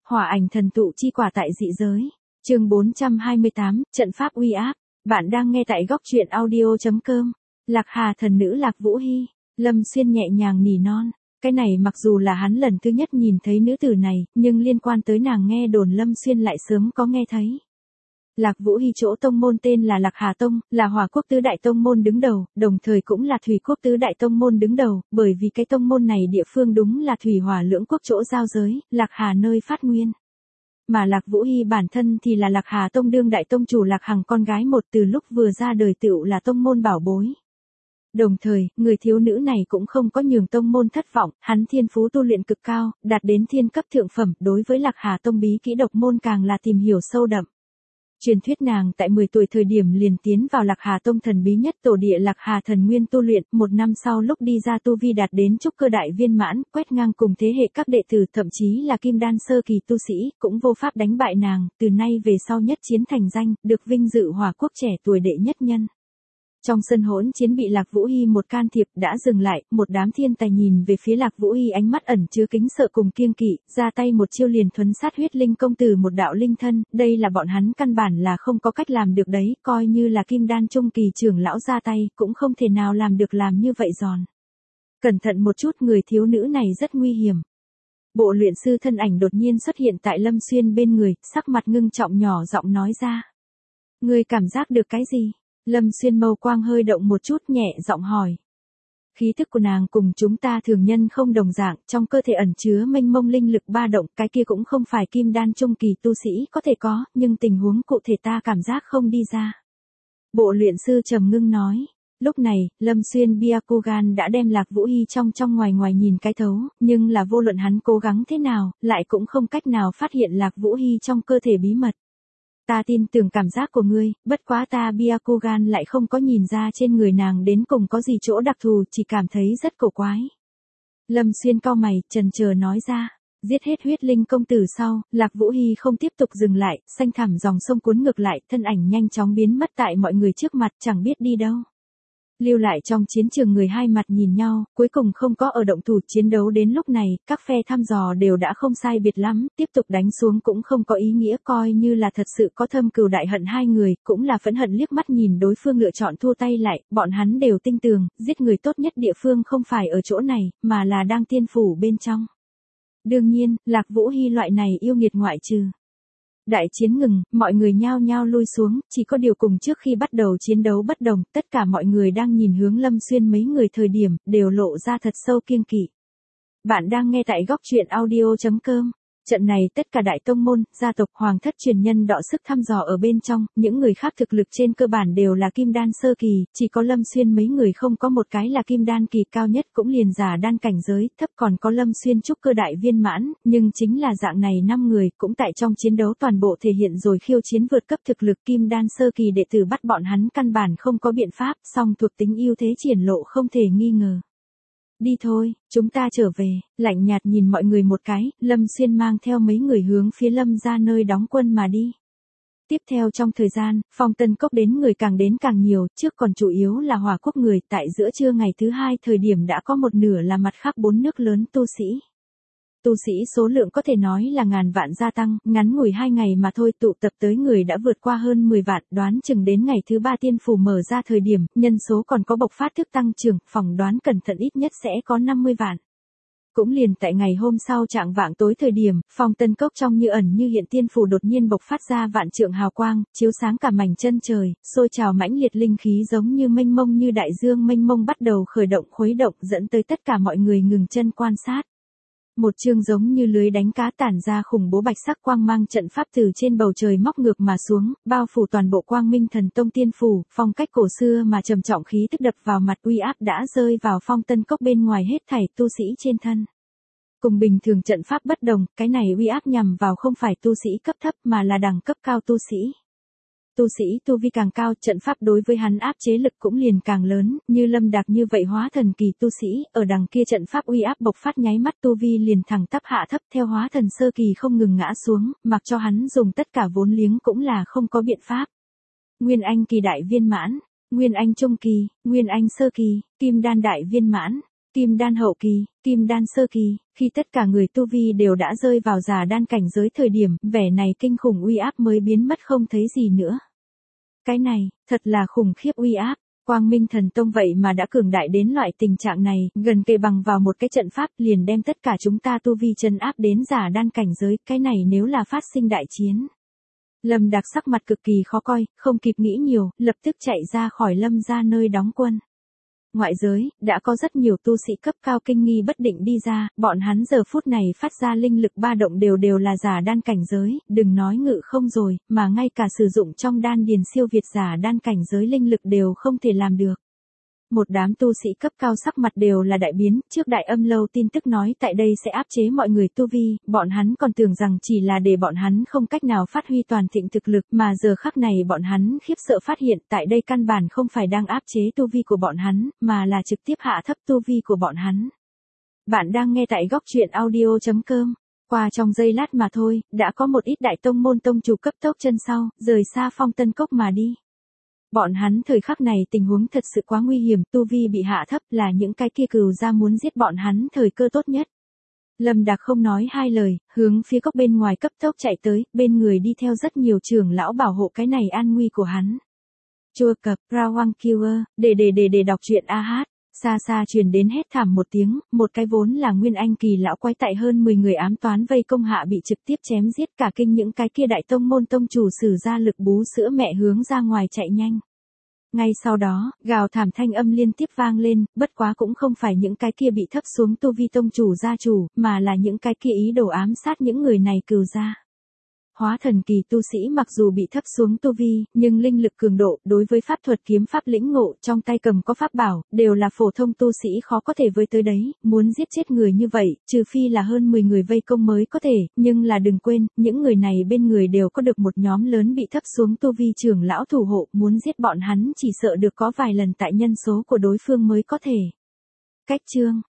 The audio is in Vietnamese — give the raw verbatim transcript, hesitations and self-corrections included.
Hỏa ảnh thần tụ chi quả tại dị giới. Chương bốn trăm hai mươi tám, trận pháp uy áp. Bạn đang nghe tại góc truyện audio chấm com. Lạc Hà thần nữ Lạc Vũ Hi. Lâm Xuyên nhẹ nhàng nỉ non. Cái này mặc dù là hắn lần thứ nhất nhìn thấy nữ tử này, nhưng liên quan tới nàng nghe đồn Lâm Xuyên lại sớm có nghe thấy. Lạc Vũ Hi chỗ tông môn tên là Lạc Hà Tông, là Hỏa Quốc tứ đại tông môn đứng đầu, đồng thời cũng là Thủy Quốc tứ đại tông môn đứng đầu, bởi vì cái tông môn này địa phương đúng là Thủy Hỏa lưỡng quốc chỗ giao giới, Lạc Hà nơi phát nguyên. Mà Lạc Vũ Hi bản thân thì là Lạc Hà Tông đương đại tông chủ Lạc Hằng con gái một, từ lúc vừa ra đời tựu là tông môn bảo bối. Đồng thời, người thiếu nữ này cũng không có nhường tông môn thất vọng, hắn thiên phú tu luyện cực cao, đạt đến thiên cấp thượng phẩm, đối với Lạc Hà Tông bí kỹ độc môn càng là tìm hiểu sâu đậm. Truyền thuyết nàng tại mười tuổi thời điểm liền tiến vào Lạc Hà Tông thần bí nhất tổ địa Lạc Hà thần nguyên tu luyện, một năm sau lúc đi ra tu vi đạt đến trúc cơ đại viên mãn, quét ngang cùng thế hệ các đệ tử, thậm chí là kim đan sơ kỳ tu sĩ, cũng vô pháp đánh bại nàng, từ nay về sau nhất chiến thành danh, được vinh dự Hỏa Quốc trẻ tuổi đệ nhất nhân. Trong sân hỗn chiến bị Lạc Vũ Hi một can thiệp đã dừng lại, một đám thiên tài nhìn về phía Lạc Vũ Hi ánh mắt ẩn chứa kính sợ cùng kiêng kỵ, ra tay một chiêu liền thuấn sát huyết linh công tử một đạo linh thân, đây là bọn hắn căn bản là không có cách làm được đấy, coi như là kim đan trung kỳ trưởng lão ra tay, cũng không thể nào làm được làm như vậy giòn. Cẩn thận một chút, người thiếu nữ này rất nguy hiểm. Bộ luyện sư thân ảnh đột nhiên xuất hiện tại Lâm Xuyên bên người, sắc mặt ngưng trọng nhỏ giọng nói ra. Ngươi cảm giác được cái gì? Lâm Xuyên mâu quang hơi động một chút, nhẹ giọng hỏi. Khí thức của nàng cùng chúng ta thường nhân không đồng dạng, trong cơ thể ẩn chứa mênh mông linh lực ba động, cái kia cũng không phải kim đan trung kỳ tu sĩ có thể có, nhưng tình huống cụ thể ta cảm giác không đi ra. Bộ luyện sư trầm ngưng nói. Lúc này, Lâm Xuyên Byakugan đã đem Lạc Vũ Hi trong trong ngoài ngoài nhìn cái thấu, nhưng là vô luận hắn cố gắng thế nào, lại cũng không cách nào phát hiện Lạc Vũ Hi trong cơ thể bí mật. Ta tin tưởng cảm giác của ngươi, bất quá ta Byakugan lại không có nhìn ra trên người nàng đến cùng có gì chỗ đặc thù, chỉ cảm thấy rất cổ quái. Lâm Xuyên cau mày, chần chờ nói ra. Giết hết huyết linh công tử sau, Lạc Vũ Hi không tiếp tục dừng lại, xanh thẳm dòng sông cuốn ngược lại, thân ảnh nhanh chóng biến mất tại mọi người trước mặt, chẳng biết đi đâu. Lưu lại trong chiến trường người hai mặt nhìn nhau, cuối cùng không có ở động thủ. Chiến đấu đến lúc này, các phe thăm dò đều đã không sai biệt lắm, tiếp tục đánh xuống cũng không có ý nghĩa, coi như là thật sự có thâm cừu đại hận hai người, cũng là phẫn hận liếc mắt nhìn đối phương lựa chọn thua tay lại, bọn hắn đều tin tưởng, giết người tốt nhất địa phương không phải ở chỗ này, mà là đang tiên phủ bên trong. Đương nhiên, Lạc Vũ Hi loại này yêu nghiệt ngoại trừ. Đại chiến ngừng, mọi người nhao nhao lui xuống, chỉ có điều cùng trước khi bắt đầu chiến đấu bất đồng, tất cả mọi người đang nhìn hướng Lâm Xuyên mấy người thời điểm, đều lộ ra thật sâu kiêng kỵ. Bạn đang nghe tại góc truyện audio chấm com. Trận này tất cả đại tông môn, gia tộc, hoàng thất truyền nhân đọ sức thăm dò ở bên trong, những người khác thực lực trên cơ bản đều là kim đan sơ kỳ, chỉ có Lâm Xuyên mấy người không có một cái là kim đan kỳ, cao nhất cũng liền giả đan cảnh giới, thấp còn có Lâm Xuyên trúc cơ đại viên mãn, nhưng chính là dạng này năm người, cũng tại trong chiến đấu toàn bộ thể hiện rồi khiêu chiến vượt cấp thực lực, kim đan sơ kỳ đệ tử bắt bọn hắn căn bản không có biện pháp, song thuộc tính ưu thế triển lộ không thể nghi ngờ. Đi thôi, chúng ta trở về, lạnh nhạt nhìn mọi người một cái, Lâm Xuyên mang theo mấy người hướng phía Lâm ra nơi đóng quân mà đi. Tiếp theo trong thời gian, Phong Tân Cốc đến người càng đến càng nhiều, trước còn chủ yếu là Hỏa Quốc người, tại giữa trưa ngày thứ hai thời điểm đã có một nửa là mặt khác bốn nước lớn tu sĩ. Tu sĩ số lượng có thể nói là ngàn vạn gia tăng, ngắn ngủi hai ngày mà thôi tụ tập tới người đã vượt qua hơn mười vạn, đoán chừng đến ngày thứ ba tiên phủ mở ra thời điểm, nhân số còn có bộc phát thức tăng trưởng, phỏng đoán cẩn thận ít nhất sẽ có năm mươi vạn. Cũng liền tại ngày hôm sau trạng vạng tối thời điểm, Phong Tân Cốc trong như ẩn như hiện tiên phủ đột nhiên bộc phát ra vạn trượng hào quang, chiếu sáng cả mảnh chân trời, sôi trào mãnh liệt linh khí giống như mênh mông như đại dương mênh mông bắt đầu khởi động khuấy động, dẫn tới tất cả mọi người ngừng chân quan sát. Một chương giống như lưới đánh cá tản ra khủng bố bạch sắc quang mang trận pháp từ trên bầu trời móc ngược mà xuống, bao phủ toàn bộ Quang Minh Thần Tông tiên phủ, phong cách cổ xưa mà trầm trọng khí tức đập vào mặt, uy áp đã rơi vào Phong Tân Cốc bên ngoài hết thảy tu sĩ trên thân. Cùng bình thường trận pháp bất đồng, cái này uy áp nhằm vào không phải tu sĩ cấp thấp mà là đẳng cấp cao tu sĩ. Tu sĩ tu vi càng cao, trận pháp đối với hắn áp chế lực cũng liền càng lớn, như Lâm Đạc như vậy hóa thần kỳ tu sĩ, ở đằng kia trận pháp uy áp bộc phát nháy mắt tu vi liền thẳng tắp hạ thấp, theo hóa thần sơ kỳ không ngừng ngã xuống, mặc cho hắn dùng tất cả vốn liếng cũng là không có biện pháp. Nguyên Anh kỳ đại viên mãn, Nguyên Anh trung kỳ, Nguyên Anh sơ kỳ, Kim Đan đại viên mãn, kim đan hậu kỳ, kim đan sơ kỳ, khi tất cả người tu vi đều đã rơi vào giả đan cảnh giới thời điểm, vẻ này kinh khủng uy áp mới biến mất không thấy gì nữa. Cái này, thật là khủng khiếp uy áp. Quang Minh Thần Tông vậy mà đã cường đại đến loại tình trạng này, gần kề bằng vào một cái trận pháp liền đem tất cả chúng ta tu vi trấn áp đến giả đan cảnh giới, cái này nếu là phát sinh đại chiến. Lâm Đạc sắc mặt cực kỳ khó coi, không kịp nghĩ nhiều, lập tức chạy ra khỏi Lâm gia nơi đóng quân. Ngoại giới, đã có rất nhiều tu sĩ cấp cao kinh nghi bất định đi ra, bọn hắn giờ phút này phát ra linh lực ba động đều đều là giả đan cảnh giới, đừng nói ngự không rồi, mà ngay cả sử dụng trong đan điền siêu việt giả đan cảnh giới linh lực đều không thể làm được. Một đám tu sĩ cấp cao sắc mặt đều là đại biến, trước Đại Âm Lâu tin tức nói tại đây sẽ áp chế mọi người tu vi, bọn hắn còn tưởng rằng chỉ là để bọn hắn không cách nào phát huy toàn thịnh thực lực, mà giờ khắc này bọn hắn khiếp sợ phát hiện tại đây căn bản không phải đang áp chế tu vi của bọn hắn, mà là trực tiếp hạ thấp tu vi của bọn hắn. Bạn đang nghe tại góc truyện audio chấm com. Qua trong giây lát mà thôi, đã có một ít đại tông môn tông chủ cấp tốc chân sau, rời xa Phong Tân Cốc mà đi. Bọn hắn thời khắc này tình huống thật sự quá nguy hiểm, tu vi bị hạ thấp là những cái kia cừu ra muốn giết bọn hắn thời cơ tốt nhất. Lâm Đạc không nói hai lời, hướng phía cốc bên ngoài cấp tốc chạy tới, bên người đi theo rất nhiều trưởng lão bảo hộ cái này an nguy của hắn. Chua cập, Rawang Killer, để để để để đọc truyện a hát. Xa xa truyền đến hét thảm một tiếng, một cái vốn là nguyên anh kỳ lão quái tại hơn mười người ám toán vây công hạ bị trực tiếp chém giết, cả kinh những cái kia đại tông môn tông chủ sử ra lực bú sữa mẹ hướng ra ngoài chạy nhanh. Ngay sau đó, gào thảm thanh âm liên tiếp vang lên, bất quá cũng không phải những cái kia bị thấp xuống tu vi tông chủ gia chủ, mà là những cái kia ý đồ ám sát những người này cừu ra. Hóa thần kỳ tu sĩ mặc dù bị thấp xuống tu vi, nhưng linh lực cường độ, đối với pháp thuật kiếm pháp lĩnh ngộ, trong tay cầm có pháp bảo, đều là phổ thông tu sĩ khó có thể với tới đấy, muốn giết chết người như vậy, trừ phi là hơn mười người vây công mới có thể, nhưng là đừng quên, những người này bên người đều có được một nhóm lớn bị thấp xuống tu vi trưởng lão thủ hộ, muốn giết bọn hắn chỉ sợ được có vài lần tại nhân số của đối phương mới có thể. Cách chương,